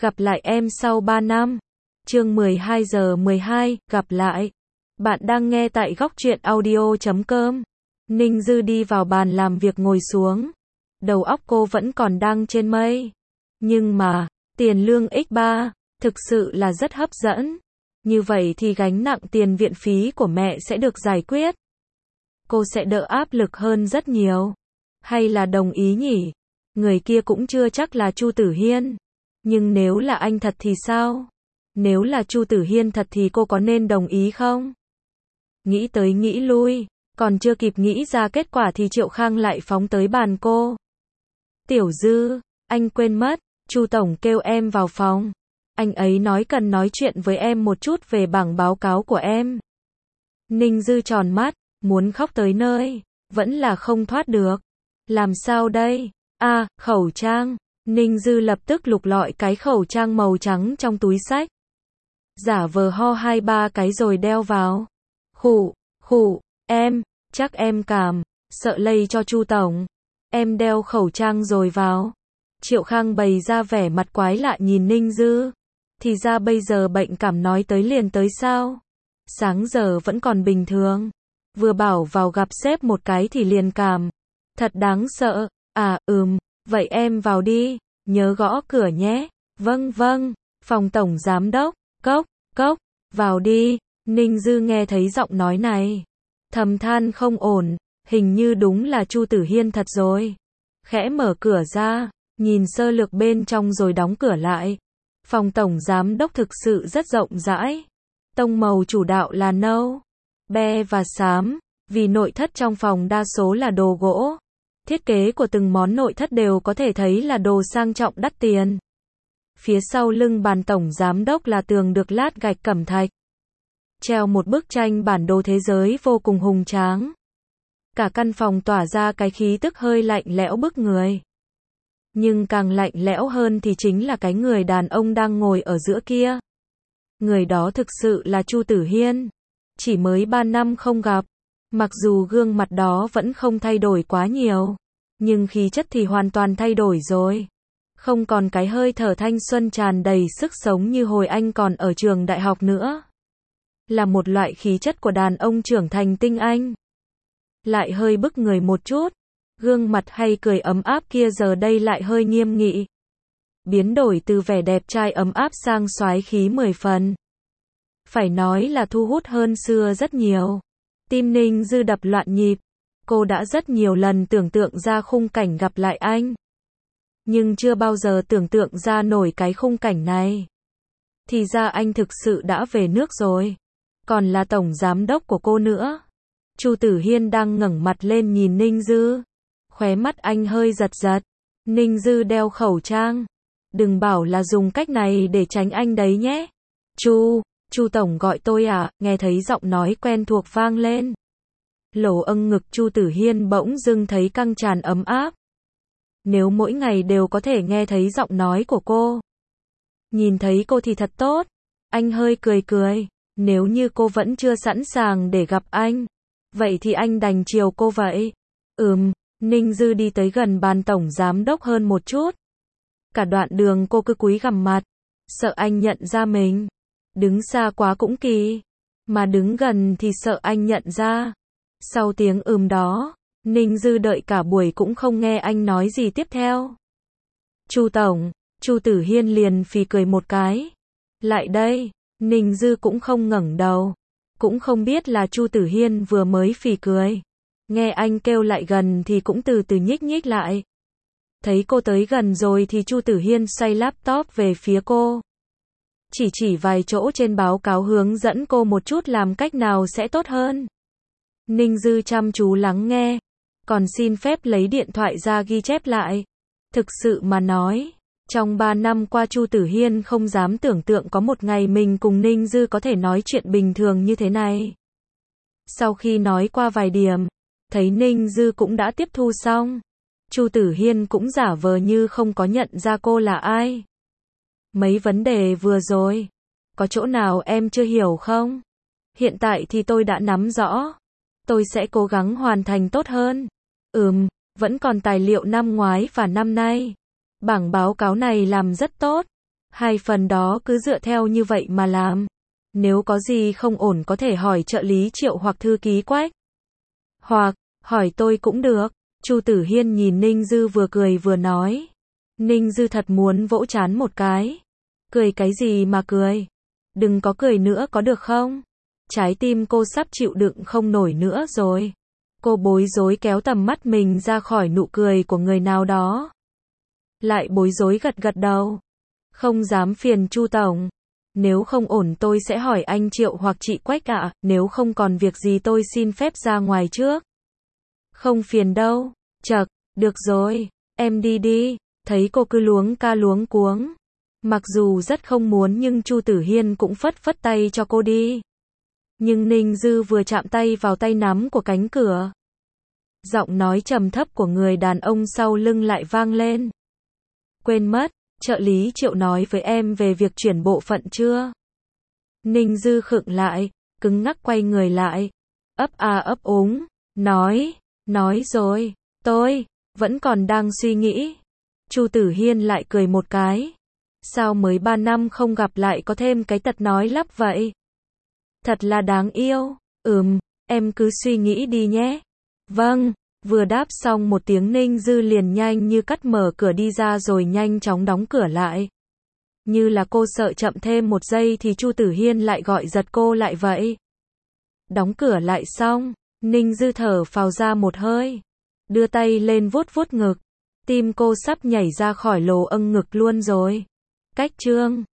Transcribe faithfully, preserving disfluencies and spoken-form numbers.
Gặp lại em sau ba năm. Chương mười hai giờ mười hai, gặp lại. Bạn đang nghe tại góc truyện audio chấm com. Ninh Dư đi vào bàn làm việc ngồi xuống. Đầu óc cô vẫn còn đang trên mây. Nhưng mà, tiền lương nhân ba, thực sự là rất hấp dẫn. Như vậy thì gánh nặng tiền viện phí của mẹ sẽ được giải quyết. Cô sẽ đỡ áp lực hơn rất nhiều. Hay là đồng ý nhỉ? Người kia cũng chưa chắc là Chu Tử Hiên. Nhưng nếu là anh thật thì sao? Nếu là Chu Tử Hiên thật thì cô có nên đồng ý không? Nghĩ tới nghĩ lui, còn chưa kịp nghĩ ra kết quả thì Triệu Khang lại phóng tới bàn cô. Tiểu Dư, anh quên mất, Chu Tổng kêu em vào phòng. Anh ấy nói cần nói chuyện với em một chút về bảng báo cáo của em. Ninh Dư tròn mắt, muốn khóc tới nơi, vẫn là không thoát được. Làm sao đây? À, khẩu trang. Ninh Dư lập tức lục lọi cái khẩu trang màu trắng trong túi xách. Giả vờ ho hai ba cái rồi đeo vào. Khụ, khụ, em, chắc em cảm, sợ lây cho Chu Tổng. Em đeo khẩu trang rồi vào. Triệu Khang bày ra vẻ mặt quái lạ nhìn Ninh Dư. Thì ra bây giờ bệnh cảm nói tới liền tới sao? Sáng giờ vẫn còn bình thường. Vừa bảo vào gặp sếp một cái thì liền cảm. Thật đáng sợ. À, ừm, vậy em vào đi, nhớ gõ cửa nhé. Vâng vâng, phòng tổng giám đốc, cốc, cốc, vào đi. Ninh Dư nghe thấy giọng nói này. Thầm than không ổn, hình như đúng là Chu Tử Hiên thật rồi. Khẽ mở cửa ra, nhìn sơ lược bên trong rồi đóng cửa lại. Phòng tổng giám đốc thực sự rất rộng rãi. Tông màu chủ đạo là nâu, be và xám, vì nội thất trong phòng đa số là đồ gỗ. Thiết kế của từng món nội thất đều có thể thấy là đồ sang trọng đắt tiền. Phía sau lưng bàn tổng giám đốc là tường được lát gạch cẩm thạch. Treo một bức tranh bản đồ thế giới vô cùng hùng tráng. Cả căn phòng tỏa ra cái khí tức hơi lạnh lẽo bức người. Nhưng càng lạnh lẽo hơn thì chính là cái người đàn ông đang ngồi ở giữa kia. Người đó thực sự là Chu Tử Hiên. Chỉ mới ba năm không gặp. Mặc dù gương mặt đó vẫn không thay đổi quá nhiều. Nhưng khí chất thì hoàn toàn thay đổi rồi. Không còn cái hơi thở thanh xuân tràn đầy sức sống như hồi anh còn ở trường đại học nữa. Là một loại khí chất của đàn ông trưởng thành tinh anh. Lại hơi bức người một chút. Gương mặt hay cười ấm áp kia giờ đây lại hơi nghiêm nghị. Biến đổi từ vẻ đẹp trai ấm áp sang soái khí mười phần. Phải nói là thu hút hơn xưa rất nhiều. Tim Ninh Dư đập loạn nhịp. Cô đã rất nhiều lần tưởng tượng ra khung cảnh gặp lại anh. Nhưng chưa bao giờ tưởng tượng ra nổi cái khung cảnh này. Thì ra anh thực sự đã về nước rồi. Còn là tổng giám đốc của cô nữa. Chu Tử Hiên đang ngẩng mặt lên nhìn Ninh Dư. Khóe mắt anh hơi giật giật. Ninh Dư đeo khẩu trang. Đừng bảo là dùng cách này để tránh anh đấy nhé. Chu, Chu Tổng gọi tôi à, nghe thấy giọng nói quen thuộc vang lên. Lỗ âng ngực Chu Tử Hiên bỗng dưng thấy căng tràn ấm áp. Nếu mỗi ngày đều có thể nghe thấy giọng nói của cô. Nhìn thấy cô thì thật tốt. Anh hơi cười cười. Nếu như cô vẫn chưa sẵn sàng để gặp anh. Vậy thì anh đành chiều cô vậy. Ừm, Ninh Dư đi tới gần bàn tổng giám đốc hơn một chút. Cả đoạn đường cô cứ cúi gằm mặt. Sợ anh nhận ra mình. Đứng xa quá cũng kỳ. Mà đứng gần thì sợ anh nhận ra. Sau tiếng ừm đó, Ninh Dư đợi cả buổi cũng không nghe anh nói gì tiếp theo. Chu Tổng, Chu Tử Hiên liền phì cười một cái. Lại đây, Ninh Dư cũng không ngẩng đầu. Cũng không biết là Chu Tử Hiên vừa mới phì cười. Nghe anh kêu lại gần thì cũng từ từ nhích nhích lại. Thấy cô tới gần rồi thì Chu Tử Hiên xoay laptop về phía cô. Chỉ chỉ vài chỗ trên báo cáo hướng dẫn cô một chút làm cách nào sẽ tốt hơn. Ninh Dư chăm chú lắng nghe. Còn xin phép lấy điện thoại ra ghi chép lại. Thực sự mà nói, trong ba năm qua Chu Tử Hiên không dám tưởng tượng có một ngày mình cùng Ninh Dư có thể nói chuyện bình thường như thế này. Sau khi nói qua vài điểm, thấy Ninh Dư cũng đã tiếp thu xong. Chu Tử Hiên cũng giả vờ như không có nhận ra cô là ai. Mấy vấn đề vừa rồi, có chỗ nào em chưa hiểu không? Hiện tại thì tôi đã nắm rõ. Tôi sẽ cố gắng hoàn thành tốt hơn. Ừm, vẫn còn tài liệu năm ngoái và năm nay. Bảng báo cáo này làm rất tốt. Hai phần đó cứ dựa theo như vậy mà làm. Nếu có gì không ổn có thể hỏi trợ lý Triệu hoặc thư ký Quách. Hoặc, hỏi tôi cũng được. Chu Tử Hiên nhìn Ninh Dư vừa cười vừa nói. Ninh Dư thật muốn vỗ trán một cái. Cười cái gì mà cười? Đừng có cười nữa có được không? Trái tim cô sắp chịu đựng không nổi nữa rồi. Cô bối rối kéo tầm mắt mình ra khỏi nụ cười của người nào đó. Lại bối rối gật gật đầu. Không dám phiền Chu tổng. Nếu không ổn tôi sẽ hỏi anh Triệu hoặc chị Quách ạ, nếu không còn việc gì tôi xin phép ra ngoài trước. Không phiền đâu. Chậc, được rồi, em đi đi. Thấy cô cứ luống ca luống cuống. Mặc dù rất không muốn nhưng Chu Tử Hiên cũng phất phất tay cho cô đi. Nhưng Ninh Dư vừa chạm tay vào tay nắm của cánh cửa. Giọng nói trầm thấp của người đàn ông sau lưng lại vang lên. Quên mất, trợ lý Triệu nói với em về việc chuyển bộ phận chưa? Ninh Dư khựng lại, cứng ngắc quay người lại. Ấp a ấp úng, nói, nói rồi, tôi, vẫn còn đang suy nghĩ. Chu Tử Hiên lại cười một cái. Sao mới ba năm không gặp lại có thêm cái tật nói lắp vậy? Thật là đáng yêu. Ừm, em cứ suy nghĩ đi nhé. Vâng, vừa đáp xong một tiếng Ninh Dư liền nhanh như cắt mở cửa đi ra rồi nhanh chóng đóng cửa lại. Như là cô sợ chậm thêm một giây thì Chu Tử Hiên lại gọi giật cô lại vậy. Đóng cửa lại xong, Ninh Dư thở phào ra một hơi. Đưa tay lên vuốt vuốt ngực. Tim cô sắp nhảy ra khỏi lỗ âng ngực luôn rồi. Cách chương